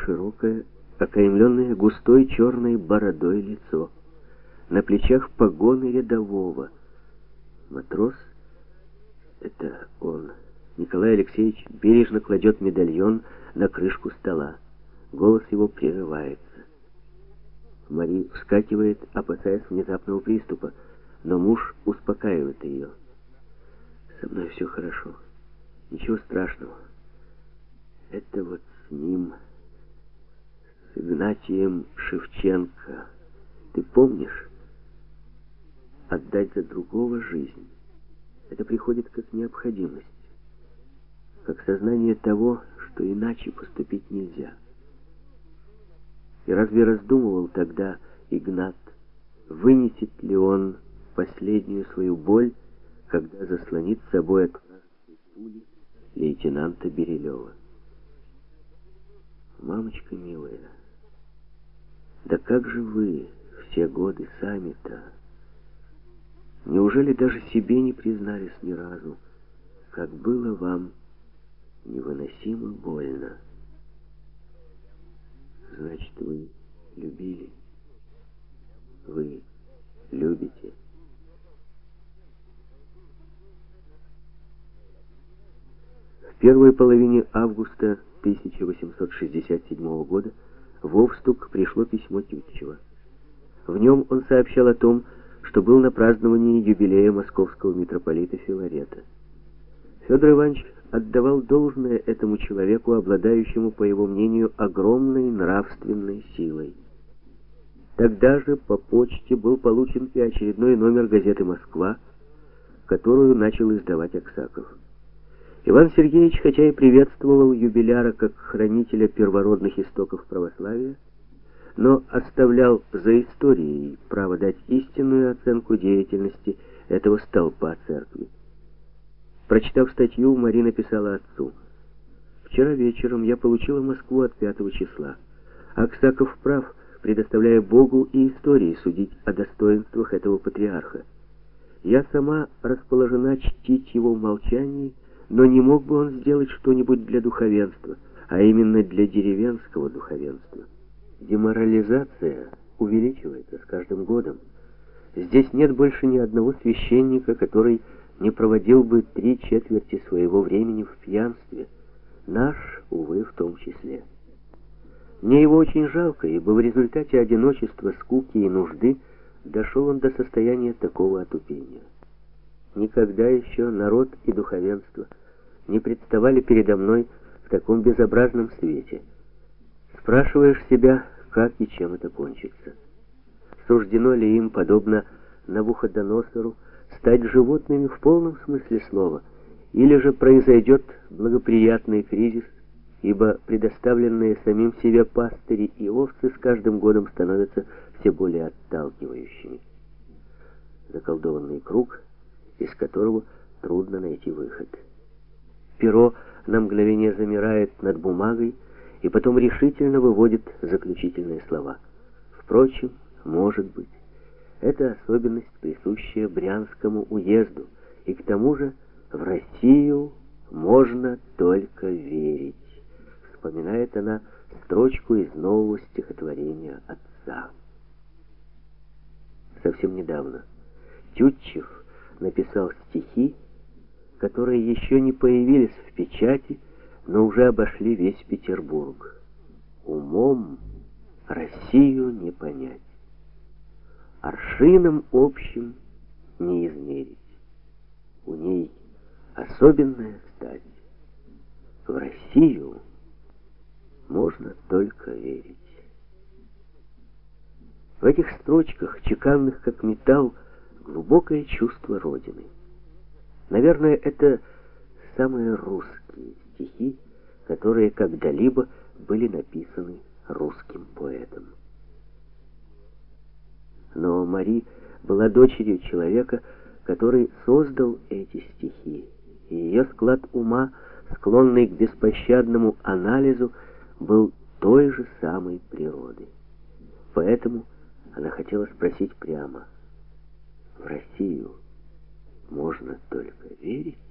широкое, окаймленное густой черной бородой лицо. На плечах погоны рядового. Матрос — это он. Николай Алексеевич бережно кладет медальон на крышку стола. Голос его прерывается. Мари вскакивает, опасаясь внезапного приступа, но муж успокаивает ее. «Со мной все хорошо. Ничего страшного. Это вот с ним, с Игнатием Шевченко. Ты помнишь? Отдать за другого жизнь. Это приходит как необходимость, как сознание того, что иначе поступить нельзя. И разве раздумывал тогда Игнат, вынесет ли он последнюю свою боль, когда заслонит собой от вражеской пули лейтенанта Берилева? Мамочка милая, да как же вы все годы сами-то? Неужели даже себе не признались ни разу, как было вам невыносимо больно? Значит, вы любили. Вы любите. В первой половине августа 1867 года в Овстук пришло письмо Тютчева. В нем он сообщал о том, что был на праздновании юбилея московского митрополита Филарета. Федор Иванович отдавал должное этому человеку, обладающему, по его мнению, огромной нравственной силой. Тогда же по почте был получен и очередной номер газеты «Москва», которую начал издавать Аксаков. Иван Сергеевич, хотя и приветствовал юбиляра как хранителя первородных истоков православия, но оставлял за историей право дать истинную оценку деятельности этого столпа церкви. Прочитав статью, Марина писала отцу: «Вчера вечером я получила Москву от 5 числа. Аксаков прав, предоставляя Богу и истории судить о достоинствах этого патриарха. Я сама расположена чтить его в молчании, но не мог бы он сделать что-нибудь для духовенства, а именно для деревенского духовенства. Деморализация увеличивается с каждым годом. Здесь нет больше ни одного священника, который не проводил бы 3/4 своего времени в пьянстве. Наш, увы, в том числе. Мне его очень жалко, ибо в результате одиночества, скуки и нужды дошел он до состояния такого отупения. Никогда еще народ и духовенство не представали передо мной в таком безобразном свете. Спрашиваешь себя, как и чем это кончится. Суждено ли им, подобно Навуходоносору, стать животными в полном смысле слова, или же произойдет благоприятный кризис, ибо предоставленные самим себе пастыри и овцы с каждым годом становятся все более отталкивающими. Заколдованный круг, из которого трудно найти выход. Перо на мгновение замирает над бумагой и потом решительно выводит заключительные слова. Впрочем, может быть, это особенность, присущая Брянскому уезду, и к тому же в Россию можно только верить, вспоминает она строчку из нового стихотворения отца. Совсем недавно Тютчев написал стихи, которые еще не появились в печати, но уже обошли весь Петербург. Умом Россию не понять, аршином общим не измерить. У ней особенная стать. В Россию можно только верить. В этих строчках, чеканных как металл, глубокое чувство Родины. Наверное, это самые русские стихи, которые когда-либо были написаны русским поэтом. Но Мари была дочерью человека, который создал эти стихи, и ее склад ума, склонный к беспощадному анализу, был той же самой природы. Поэтому она хотела спросить прямо: в Россию можно только верить?